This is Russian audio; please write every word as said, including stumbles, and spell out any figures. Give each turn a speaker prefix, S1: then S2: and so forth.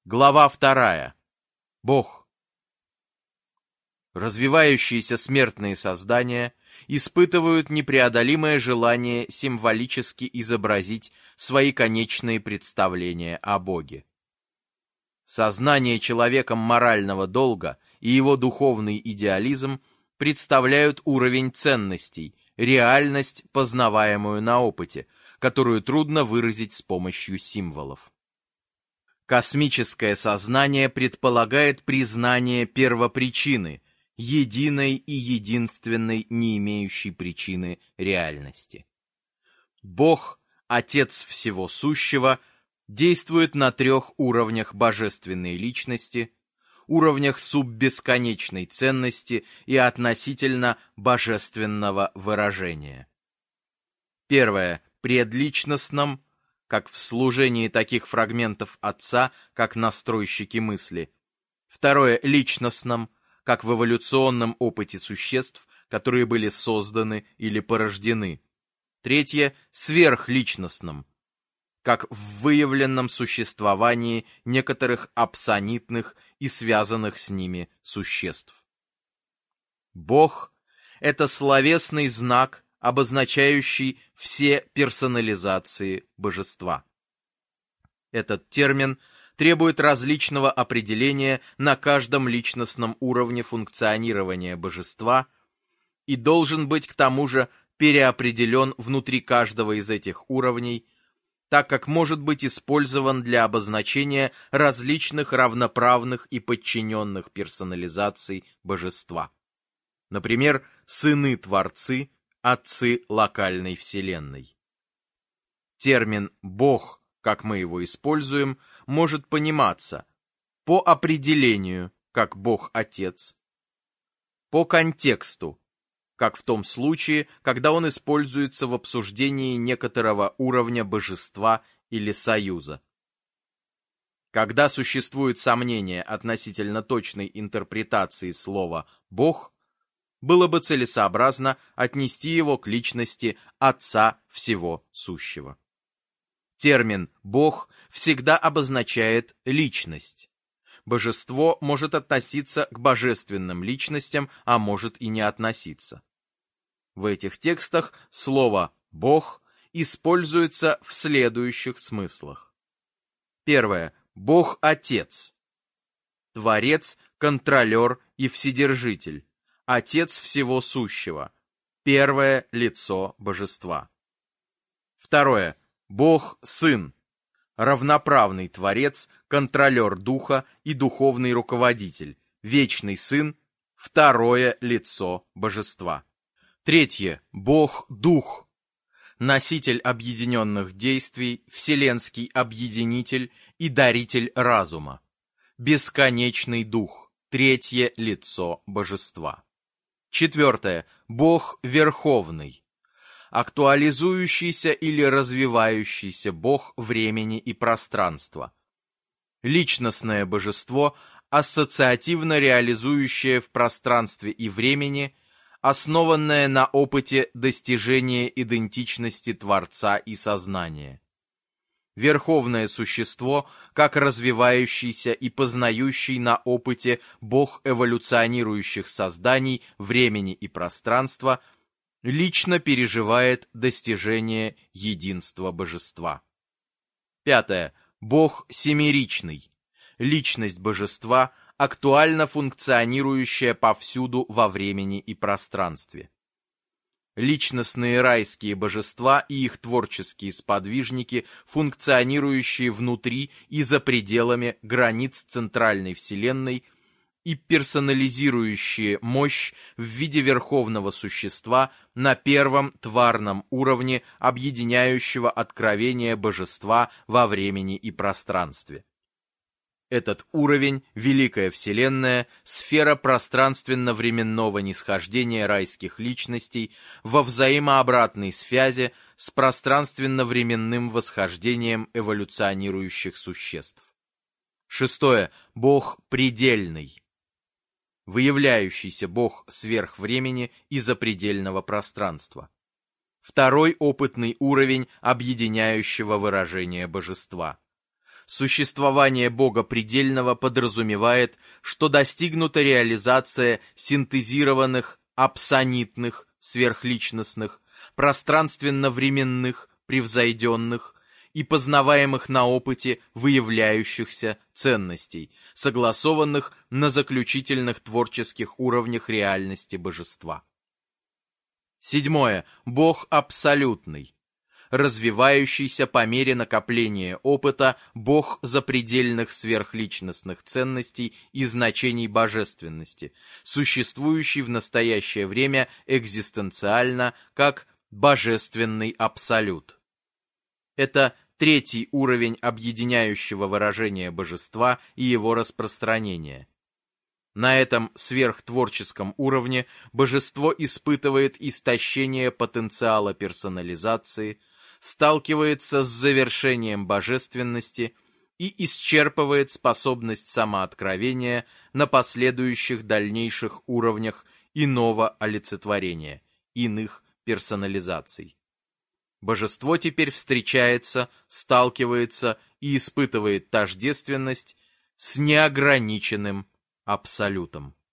S1: Глава вторая. Бог. Развивающиеся смертные создания испытывают непреодолимое желание символически изобразить свои конечные представления о Боге. Сознание человеком морального долга и его духовный идеализм представляют уровень ценностей, реальность, познаваемую на опыте, которую трудно выразить с помощью символов. Космическое сознание предполагает признание первопричины, единой и единственной, не имеющей причины реальности. Бог, Отец всего сущего, действует на трех уровнях божественной личности, уровнях суббесконечной ценности и относительно божественного выражения. Первое – предличностном, как в служении таких фрагментов Отца, как настройщики мысли. Второе – личностном, как в эволюционном опыте существ, которые были созданы или порождены. Третье – сверхличностном, как в выявленном существовании некоторых абсонитных и связанных с ними существ. Бог – это словесный знак, обозначающий все персонализации божества. Этот термин требует различного определения на каждом личностном уровне функционирования божества и должен быть к тому же переопределен внутри каждого из этих уровней, так как может быть использован для обозначения различных равноправных и подчиненных персонализаций божества. Например, сыны-творцы, отцы локальной вселенной. Термин «Бог», как мы его используем, может пониматься по определению, как Бог-Отец, по контексту, как в том случае, когда он используется в обсуждении некоторого уровня божества или союза. Когда существует сомнение относительно точной интерпретации слова «Бог», было бы целесообразно отнести его к личности Отца всего сущего. Термин «Бог» всегда обозначает личность. Божество может относиться к божественным личностям, а может и не относиться. В этих текстах слово «Бог» используется в следующих смыслах. Первое. Бог-Отец. Творец, контролер и вседержитель. Отец всего сущего. Первое лицо божества. Второе. Бог-Сын. Равноправный Творец, контролер Духа и духовный руководитель. Вечный Сын. Второе лицо божества. Третье. Бог-Дух. Носитель объединенных действий, вселенский объединитель и даритель разума. Бесконечный Дух. Третье лицо божества. Четвертое. Бог Верховный. Актуализующийся или развивающийся Бог времени и пространства. Личностное божество, ассоциативно реализующее в пространстве и времени, основанное на опыте достижения идентичности Творца и сознания. Верховное существо, как развивающийся и познающий на опыте Бог эволюционирующих созданий времени и пространства, лично переживает достижение единства божества. Пятое. Бог семеричный. Личность божества, актуально функционирующая повсюду во времени и пространстве. Личностные райские божества и их творческие сподвижники, функционирующие внутри и за пределами границ центральной вселенной и персонализирующие мощь в виде верховного существа на первом тварном уровне объединяющего откровение божества во времени и пространстве. Этот уровень, Великая Вселенная, сфера пространственно-временного нисхождения райских личностей во взаимообратной связи с пространственно-временным восхождением эволюционирующих существ. Шестое. Бог предельный. Выявляющийся Бог сверхвремени и запредельного пространства. Второй опытный уровень объединяющего выражения божества. Существование Бога предельного подразумевает, что достигнута реализация синтезированных, апсонитных, сверхличностных, пространственно-временных, превзойденных и познаваемых на опыте выявляющихся ценностей, согласованных на заключительных творческих уровнях реальности божества. Седьмое. Бог абсолютный. Развивающийся по мере накопления опыта Бог запредельных сверхличностных ценностей и значений божественности, существующий в настоящее время экзистенциально как божественный абсолют. Это третий уровень объединяющего выражения божества и его распространения. На этом сверхтворческом уровне божество испытывает истощение потенциала персонализации, сталкивается с завершением божественности и исчерпывает способность самооткровения на последующих дальнейших уровнях иного олицетворения, иных персонализаций. Божество теперь встречается, сталкивается и испытывает тождественность с неограниченным абсолютом.